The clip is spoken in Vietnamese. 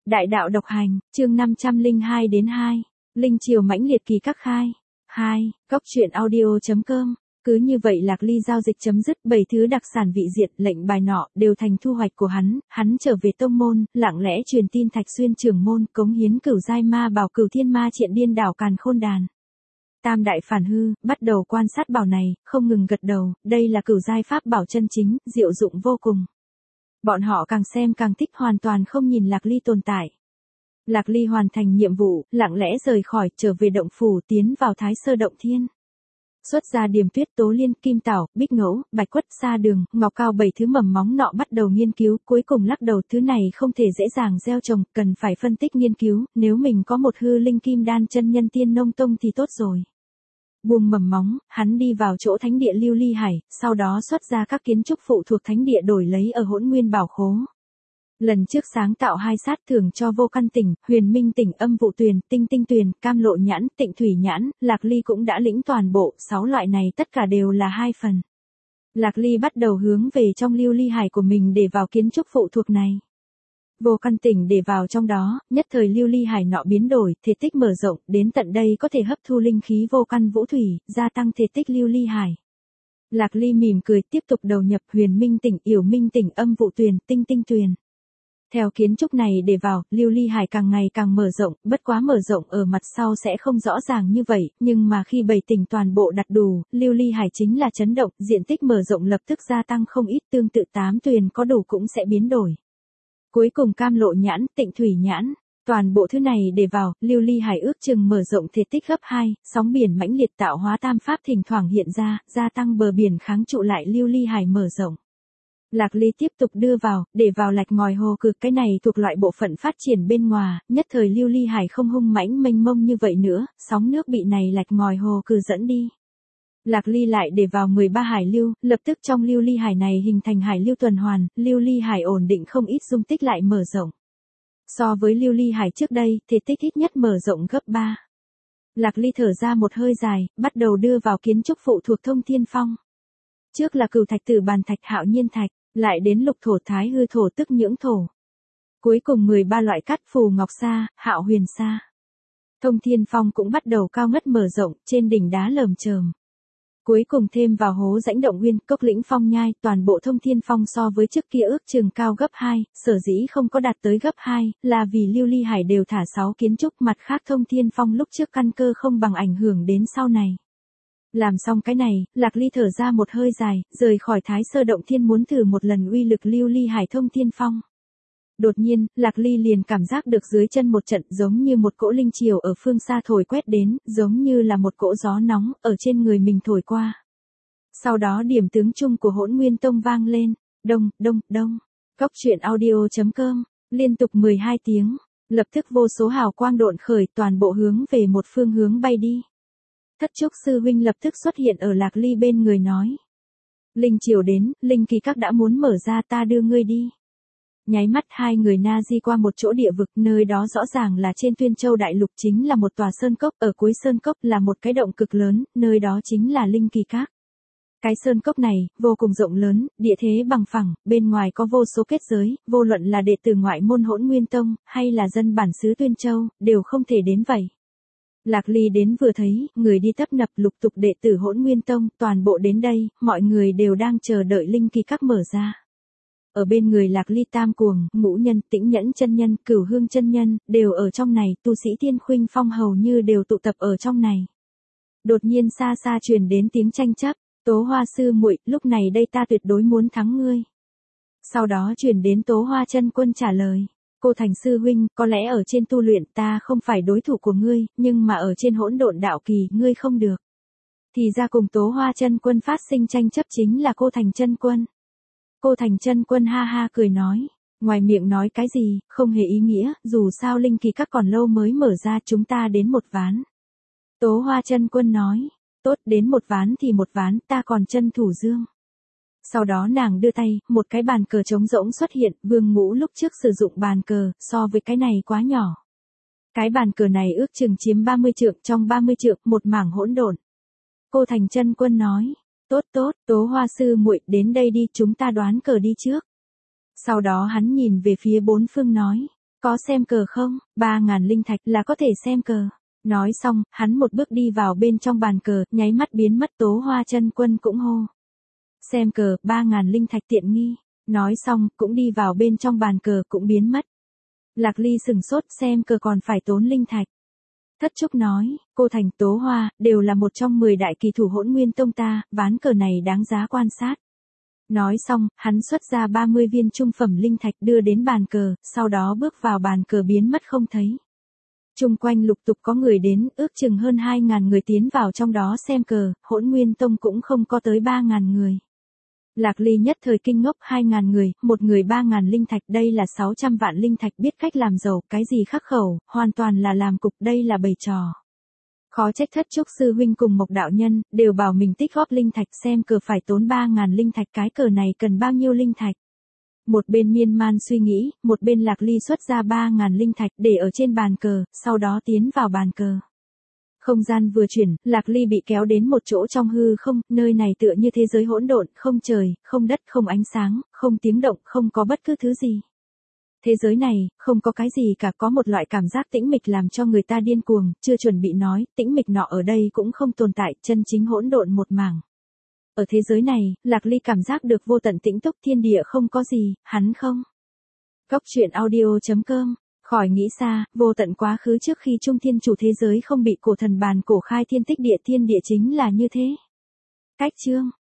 Đại đạo độc hành, chương 502 đến 2. Linh triều mãnh liệt kỳ các khai. 2. Góc truyện audio.com. Cứ như vậy Lạc Ly giao dịch chấm dứt, 7 thứ đặc sản vị diệt, lệnh bài nọ đều thành thu hoạch của hắn trở về tông môn, lặng lẽ truyền tin Thạch Xuyên trưởng môn, cống hiến cửu giai ma bảo cửu thiên ma triện điên đảo càn khôn đàn. Tam đại phản hư, bắt đầu quan sát bảo này, không ngừng gật đầu, đây là cửu giai pháp bảo chân chính, diệu dụng vô cùng. Bọn họ càng xem càng thích, hoàn toàn không nhìn Lạc Ly tồn tại. Lạc Ly hoàn thành nhiệm vụ, lặng lẽ rời khỏi, trở về động phủ, tiến vào Thái Sơ Động Thiên. Xuất ra Điềm Tuyết, Tố Liên, Kim Tảo, Bích Ngẫu, Bạch Quất, Sa Đường, Ngọc Cao, 7 thứ mầm móng nọ bắt đầu nghiên cứu, cuối cùng lắc đầu, thứ này không thể dễ dàng gieo trồng, cần phải phân tích nghiên cứu, nếu mình có một hư linh kim đan chân nhân tiên nông tông thì tốt rồi. Buông mầm móng, hắn đi vào chỗ thánh địa Lưu Ly Hải, sau đó xuất ra các kiến trúc phụ thuộc thánh địa đổi lấy ở Hỗn Nguyên Bảo Khố. Lần trước sáng tạo 2 sát thưởng cho Vô Căn Tỉnh, Huyền Minh Tỉnh, Âm Vụ Tuyền, Tinh Tinh Tuyền, Cam Lộ Nhãn, Tịnh Thủy Nhãn, Lạc Ly cũng đã lĩnh toàn bộ, 6 loại này tất cả đều là 2 phần. Lạc Ly bắt đầu hướng về trong Lưu Ly Hải của mình để vào kiến trúc phụ thuộc này. Vô Căn Tỉnh để vào trong đó, nhất thời Lưu Ly Hải nọ biến đổi, thể tích mở rộng, đến tận đây có thể hấp thu linh khí vô căn vũ thủy, gia tăng thể tích Lưu Ly Hải. Lạc Ly mỉm cười, tiếp tục đầu nhập Huyền Minh Tỉnh, Yểu Minh Tỉnh, Âm Vụ Tuyền, Tinh Tinh Tuyền. Theo kiến trúc này để vào, Lưu Ly Hải càng ngày càng mở rộng, bất quá mở rộng ở mặt sau sẽ không rõ ràng như vậy, nhưng mà khi 7 tỉnh toàn bộ đặt đủ, Lưu Ly Hải chính là chấn động, diện tích mở rộng lập tức gia tăng không ít, tương tự 8 tuyền có đủ cũng sẽ biến đổi. Cuối cùng Cam Lộ Nhãn, Tịnh Thủy Nhãn, toàn bộ thứ này để vào, Lưu Ly Hải ước chừng mở rộng thể tích gấp 2, sóng biển mãnh liệt tạo hóa tam pháp thỉnh thoảng hiện ra, gia tăng bờ biển kháng trụ lại Lưu Ly Hải mở rộng. Lạc Ly tiếp tục đưa vào, để vào lạch ngòi hồ cực, cái này thuộc loại bộ phận phát triển bên ngoài, nhất thời Lưu Ly Hải không hung mãnh mênh mông như vậy nữa, sóng nước bị này lạch ngòi hồ cừ dẫn đi. Lạc Ly lại để vào 13 hải lưu, lập tức trong Lưu Ly Hải này hình thành hải lưu tuần hoàn, Lưu Ly Hải ổn định không ít, dung tích lại mở rộng. So với Lưu Ly Hải trước đây, thể tích ít nhất mở rộng gấp 3. Lạc Ly thở ra một hơi dài, bắt đầu đưa vào kiến trúc phụ thuộc Thông Thiên Phong. Trước là Cửu Thạch, Tử Bàn Thạch, Hạo Nhiên Thạch, lại đến Lục Thổ, Thái Hư Thổ tức Nhưỡng Thổ. Cuối cùng 13 loại cát, Phù Ngọc Sa, Hạo Huyền Sa. Thông Thiên Phong cũng bắt đầu cao ngất mở rộng, trên đỉnh đá lởm chởm. Cuối cùng thêm vào hố rãnh động nguyên, cốc lĩnh phong nhai, toàn bộ Thông Thiên Phong so với trước kia ước chừng cao gấp 2, sở dĩ không có đạt tới gấp 2, là vì Lưu Ly Hải đều thả 6 kiến trúc, mặt khác Thông Thiên Phong lúc trước căn cơ không bằng ảnh hưởng đến sau này. Làm xong cái này, Lạc Ly thở ra một hơi dài, rời khỏi Thái Sơ Động Thiên muốn thử một lần uy lực Lưu Ly Hải Thông Thiên Phong. Đột nhiên, Lạc Ly liền cảm giác được dưới chân một trận giống như một cỗ linh triều ở phương xa thổi quét đến, giống như là một cỗ gió nóng ở trên người mình thổi qua. Sau đó điểm tướng chung của Hỗn Nguyên Tông vang lên, đông, đông, đông. Góc truyện audio.com, liên tục 12 tiếng, lập tức vô số hào quang độn khởi, toàn bộ hướng về một phương hướng bay đi. Thất Trúc sư huynh lập tức xuất hiện ở Lạc Ly bên người nói. Linh triều đến, linh kỳ các đã muốn mở ra, ta đưa ngươi đi. Nháy mắt hai người na di qua một chỗ địa vực, nơi đó rõ ràng là trên Tuyên Châu Đại Lục, chính là một tòa sơn cốc, ở cuối sơn cốc là một cái động cực lớn, nơi đó chính là linh kỳ các. Cái sơn cốc này, vô cùng rộng lớn, địa thế bằng phẳng, bên ngoài có vô số kết giới, vô luận là đệ tử ngoại môn Hỗn Nguyên Tông, hay là dân bản xứ Tuyên Châu, đều không thể đến vậy. Lạc Ly đến vừa thấy, người đi tấp nập, lục tục đệ tử Hỗn Nguyên Tông, toàn bộ đến đây, mọi người đều đang chờ đợi linh kỳ các mở ra. Ở bên người Lạc Ly Tam Cuồng, Ngũ Nhân, Tĩnh Nhẫn chân nhân, Cửu Hương chân nhân, đều ở trong này, tu sĩ Thiên Khuynh Phong hầu như đều tụ tập ở trong này. Đột nhiên xa xa truyền đến tiếng tranh chấp, Tố Hoa sư muội, lúc này đây ta tuyệt đối muốn thắng ngươi. Sau đó truyền đến Tố Hoa chân quân trả lời. Cô Thành sư huynh, có lẽ ở trên tu luyện ta không phải đối thủ của ngươi, nhưng mà ở trên hỗn độn đạo kỳ, ngươi không được. Thì ra cùng Tố Hoa chân quân phát sinh tranh chấp chính là cô Thành chân quân. Cô Thành chân quân ha ha cười nói, ngoài miệng nói cái gì, không hề ý nghĩa, dù sao linh kỳ các còn lâu mới mở ra, chúng ta đến một ván. Tố Hoa chân quân nói, tốt, đến một ván thì một ván, ta còn chân thủ dương. Sau đó nàng đưa tay, một cái bàn cờ trống rỗng xuất hiện, Vương Ngũ lúc trước sử dụng bàn cờ, so với cái này quá nhỏ. Cái bàn cờ này ước chừng chiếm 30 trượng, trong 30 trượng, một mảng hỗn độn. Cô Thành chân quân nói, tốt tốt, Tố Hoa sư muội, đến đây đi, chúng ta đoán cờ đi trước. Sau đó hắn nhìn về phía bốn phương nói, Có xem cờ không? 3.000 linh thạch là có thể xem cờ. Nói xong, hắn một bước đi vào bên trong bàn cờ, nháy mắt biến mất. Tố Hoa Chân Quân cũng hô. Xem cờ, 3.000 linh thạch tiện nghi. Nói xong, cũng đi vào bên trong bàn cờ cũng biến mất. Lạc Ly sừng sốt, xem cờ còn phải tốn linh thạch. Thất Trúc nói, cô Thành, Tố Hoa, đều là một trong 10 đại kỳ thủ Hỗn Nguyên Tông ta, ván cờ này đáng giá quan sát. Nói xong, hắn xuất ra 30 viên trung phẩm linh thạch đưa đến bàn cờ, sau đó bước vào bàn cờ biến mất không thấy. Chung quanh lục tục có người đến, ước chừng hơn 2.000 người tiến vào trong đó xem cờ, Hỗn Nguyên Tông cũng không có tới 3.000 người. Lạc Ly nhất thời kinh ngốc, 2.000 người, một người 3.000 linh thạch, đây là 600 vạn linh thạch, biết cách làm giàu, cái gì khắc khẩu, hoàn toàn là làm cục, đây là bày trò. Khó trách Thất Trúc sư huynh cùng Mộc đạo nhân, đều bảo mình tích góp linh thạch, xem cờ phải tốn 3.000 linh thạch, cái cờ này cần bao nhiêu linh thạch. Một bên miên man suy nghĩ, một bên Lạc Ly xuất ra 3.000 linh thạch để ở trên bàn cờ, sau đó tiến vào bàn cờ. Không gian vừa chuyển, Lạc Ly bị kéo đến một chỗ trong hư không, nơi này tựa như thế giới hỗn độn, không trời, không đất, không ánh sáng, không tiếng động, không có bất cứ thứ gì. Thế giới này, không có cái gì cả, có một loại cảm giác tĩnh mịch làm cho người ta điên cuồng, chưa chuẩn bị nói, tĩnh mịch nọ ở đây cũng không tồn tại, chân chính hỗn độn một mảng. Ở thế giới này, Lạc Ly cảm giác được vô tận tĩnh túc, thiên địa không có gì, hắn không. Góc truyện audio.com, khỏi nghĩ xa, vô tận quá khứ trước khi Trung Thiên Chủ thế giới không bị cổ thần bàn cổ khai thiên tích địa, thiên địa chính là như thế. Cách chương